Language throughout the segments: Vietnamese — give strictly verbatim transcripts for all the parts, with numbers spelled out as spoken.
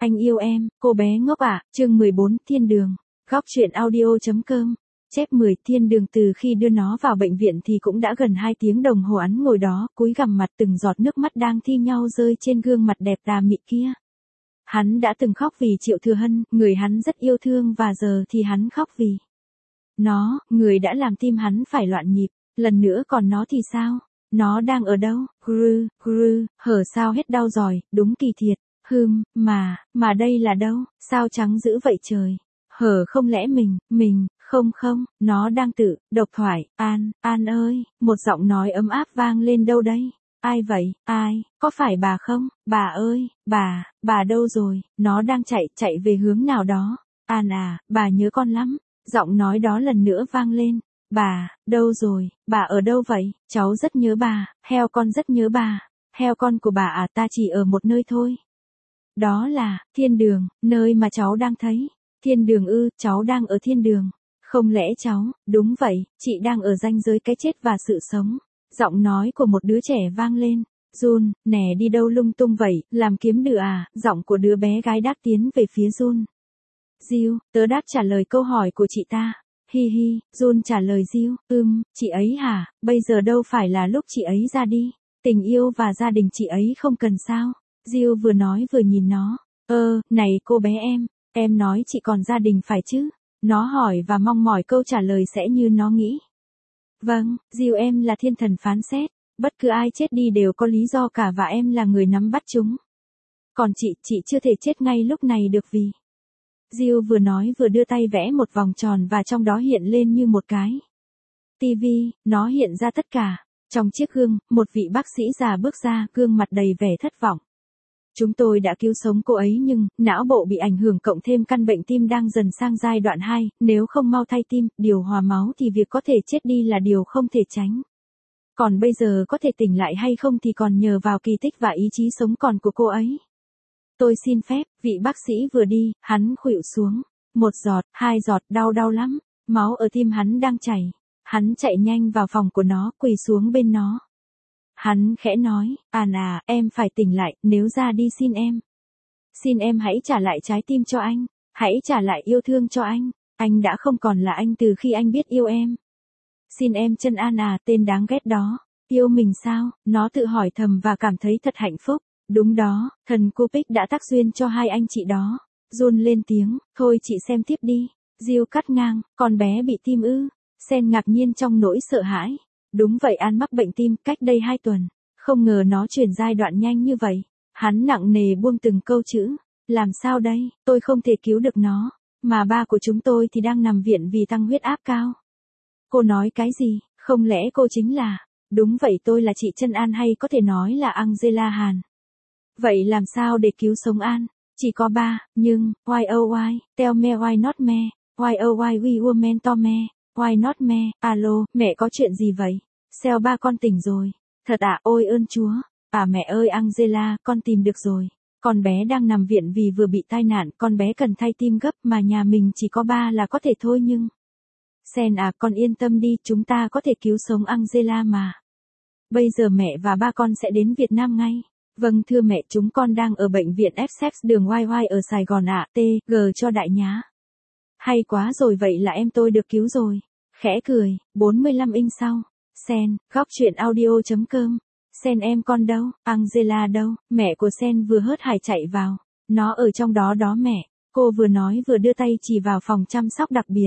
Anh yêu em, cô bé ngốc ạ, chương mười bốn, Thiên Đường. Góc truyện audio.com. Chép mười. Thiên Đường từ khi đưa nó vào bệnh viện thì cũng đã gần hai tiếng đồng hồ hắn ngồi đó, cúi gằm mặt từng giọt nước mắt đang thi nhau rơi trên gương mặt đẹp tà mị kia. Hắn đã từng khóc vì Triệu Thừa Hân, người hắn rất yêu thương và giờ thì hắn khóc vì nó, người đã làm tim hắn phải loạn nhịp. Lần nữa còn nó thì sao? Nó đang ở đâu? Gru, gru, hở sao hết đau rồi, đúng kỳ thiệt. Hừm, mà, mà đây là đâu? Sao trắng dữ vậy trời? Hở không lẽ mình, mình, không không, nó đang tự, độc thoại, An, An ơi, một giọng nói ấm áp vang lên đâu đây? Ai vậy, ai, có phải bà không? Bà ơi, bà, bà đâu rồi? Nó đang chạy, chạy về hướng nào đó? An à, bà nhớ con lắm. Giọng nói đó lần nữa vang lên. Bà, đâu rồi, bà ở đâu vậy? Cháu rất nhớ bà, heo con rất nhớ bà. Heo con của bà à, ta chỉ ở một nơi thôi. Đó là, thiên đường, nơi mà cháu đang thấy. Thiên đường ư, cháu đang ở thiên đường. Không lẽ cháu, đúng vậy, chị đang ở ranh giới cái chết và sự sống. Giọng nói của một đứa trẻ vang lên. Jun, nè đi đâu lung tung vậy, làm kiếm được à? Giọng của đứa bé gái đáp tiến về phía Jun. Jill, tớ đáp trả lời câu hỏi của chị ta. Hi hi, Jun trả lời Jill, ưm, chị ấy hả, bây giờ đâu phải là lúc chị ấy ra đi. Tình yêu và gia đình chị ấy không cần sao. Jill vừa nói vừa nhìn nó. Ơ, này cô bé em, em nói chị còn gia đình phải chứ? Nó hỏi và mong mỏi câu trả lời sẽ như nó nghĩ. Vâng, Jill em là thiên thần phán xét, bất cứ ai chết đi đều có lý do cả và em là người nắm bắt chúng. Còn chị, chị chưa thể chết ngay lúc này được vì... Jill vừa nói vừa đưa tay vẽ một vòng tròn và trong đó hiện lên như một cái tivi, nó hiện ra tất cả. Trong chiếc gương, một vị bác sĩ già bước ra, gương mặt đầy vẻ thất vọng. Chúng tôi đã cứu sống cô ấy nhưng, não bộ bị ảnh hưởng cộng thêm căn bệnh tim đang dần sang giai đoạn hai, nếu không mau thay tim, điều hòa máu thì việc có thể chết đi là điều không thể tránh. Còn bây giờ có thể tỉnh lại hay không thì còn nhờ vào kỳ tích và ý chí sống còn của cô ấy. Tôi xin phép, vị bác sĩ vừa đi, hắn khuỵu xuống. Một giọt, hai giọt, đau đau lắm. Máu ở tim hắn đang chảy. Hắn chạy nhanh vào phòng của nó, quỳ xuống bên nó. Hắn khẽ nói, An à, em phải tỉnh lại, nếu ra đi xin em. Xin em hãy trả lại trái tim cho anh. Hãy trả lại yêu thương cho anh. Anh đã không còn là anh từ khi anh biết yêu em. Xin em chân An à, tên đáng ghét đó. Yêu mình sao? Nó tự hỏi thầm và cảm thấy thật hạnh phúc. Đúng đó, thần Cupid đã tác duyên cho hai anh chị đó. Jun lên tiếng, thôi chị xem tiếp đi. Jill cắt ngang, con bé bị tim ư. Sen ngạc nhiên trong nỗi sợ hãi. Đúng vậy, An mắc bệnh tim cách đây hai tuần. Không ngờ nó chuyển giai đoạn nhanh như vậy. Hắn nặng nề buông từng câu chữ. Làm sao đây, tôi không thể cứu được nó. Mà ba của chúng tôi thì đang nằm viện vì tăng huyết áp cao. Cô nói cái gì, không lẽ cô chính là... Đúng vậy, tôi là chị Chân An hay có thể nói là Angela Hàn. Vậy làm sao để cứu sống An? Chỉ có ba, nhưng, why oh why, tell me why not me, why oh why we women to me, why not me, alo, mẹ có chuyện gì vậy? Xeo ba con tỉnh rồi. Thật ạ, à, ôi ơn Chúa. À mẹ ơi Angela, con tìm được rồi. Con bé đang nằm viện vì vừa bị tai nạn, con bé cần thay tim gấp mà nhà mình chỉ có ba là có thể thôi nhưng... Sen à, con yên tâm đi, chúng ta có thể cứu sống Angela mà. Bây giờ mẹ và ba con sẽ đến Việt Nam ngay. Vâng thưa mẹ, chúng con đang ở bệnh viện Essex đường Y Y ở Sài Gòn ạ, T, G cho đại nhá. Hay quá rồi, vậy là em tôi được cứu rồi. Khẽ cười, bốn mươi lăm inch sau. Sen, góc truyện audio.com. Sen em con đâu, Angela đâu, mẹ của Sen vừa hớt hải chạy vào. Nó ở trong đó đó mẹ, cô vừa nói vừa đưa tay chỉ vào phòng chăm sóc đặc biệt.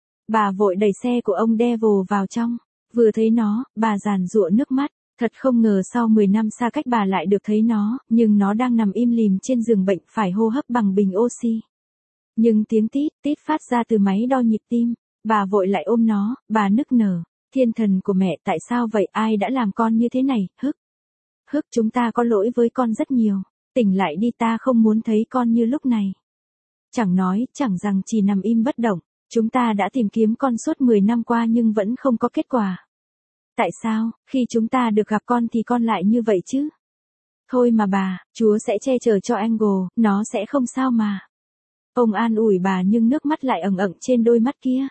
Bà vội đẩy xe của ông Devil vào trong. Vừa thấy nó, bà giàn giụa nước mắt. Thật không ngờ sau mười năm xa cách bà lại được thấy nó, nhưng nó đang nằm im lìm trên giường bệnh phải hô hấp bằng bình oxy. Nhưng tiếng tít, tít phát ra từ máy đo nhịp tim. Bà vội lại ôm nó, bà nức nở. Thiên thần của mẹ, tại sao vậy, ai đã làm con như thế này, hức. Hức, chúng ta có lỗi với con rất nhiều. Tỉnh lại đi, ta không muốn thấy con như lúc này. Chẳng nói, chẳng rằng chỉ nằm im bất động. Chúng ta đã tìm kiếm con suốt mười năm qua nhưng vẫn không có kết quả. Tại sao, khi chúng ta được gặp con thì con lại như vậy chứ? Thôi mà bà, Chúa sẽ che chở cho Angle, nó sẽ không sao mà. Ông an ủi bà nhưng nước mắt lại ẩn ẩn trên đôi mắt kia.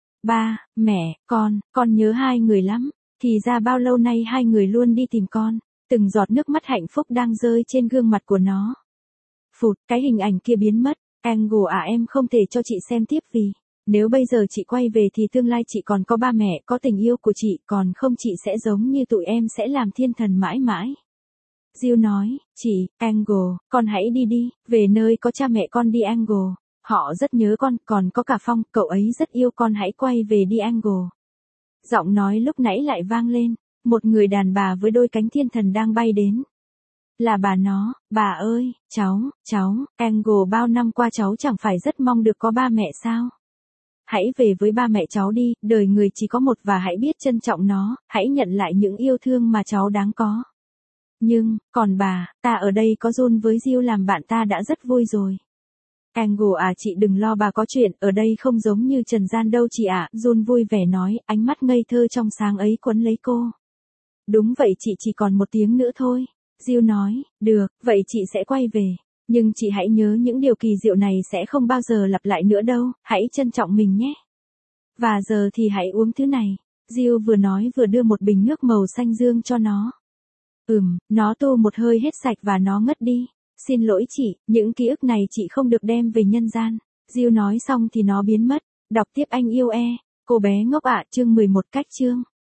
Ba, mẹ, con, con nhớ hai người lắm. Thì ra bao lâu nay hai người luôn đi tìm con. Từng giọt nước mắt hạnh phúc đang rơi trên gương mặt của nó. Phụt, cái hình ảnh kia biến mất. Angle à, em không thể cho chị xem tiếp vì nếu bây giờ chị quay về thì tương lai chị còn có ba mẹ, có tình yêu của chị, còn không chị sẽ giống như tụi em sẽ làm thiên thần mãi mãi. Jill nói, chị, Angle, con hãy đi đi, về nơi có cha mẹ con đi Angle. Họ rất nhớ con, còn có cả Phong, cậu ấy rất yêu con, hãy quay về đi Angle. Giọng nói lúc nãy lại vang lên, một người đàn bà với đôi cánh thiên thần đang bay đến. Là bà nó, bà ơi, cháu, cháu, Angle bao năm qua cháu chẳng phải rất mong được có ba mẹ sao? Hãy về với ba mẹ cháu đi, đời người chỉ có một và hãy biết trân trọng nó, hãy nhận lại những yêu thương mà cháu đáng có. Nhưng, còn bà, ta ở đây có Jun với Jill làm bạn ta đã rất vui rồi. Angle à, chị đừng lo, bà có chuyện, ở đây không giống như trần gian đâu chị ạ, Jun vui vẻ nói, ánh mắt ngây thơ trong sáng ấy quấn lấy cô. Đúng vậy chị, chỉ còn một tiếng nữa thôi. Jill nói, được, vậy chị sẽ quay về. Nhưng chị hãy nhớ những điều kỳ diệu này sẽ không bao giờ lặp lại nữa đâu, hãy trân trọng mình nhé. Và giờ thì hãy uống thứ này. Jill vừa nói vừa đưa một bình nước màu xanh dương cho nó. Ừm, nó tu một hơi hết sạch và nó ngất đi. Xin lỗi chị, những ký ức này chị không được đem về nhân gian. Jill nói xong thì nó biến mất. Đọc tiếp anh yêu e. Cô bé ngốc ạ, chương mười một cách chương.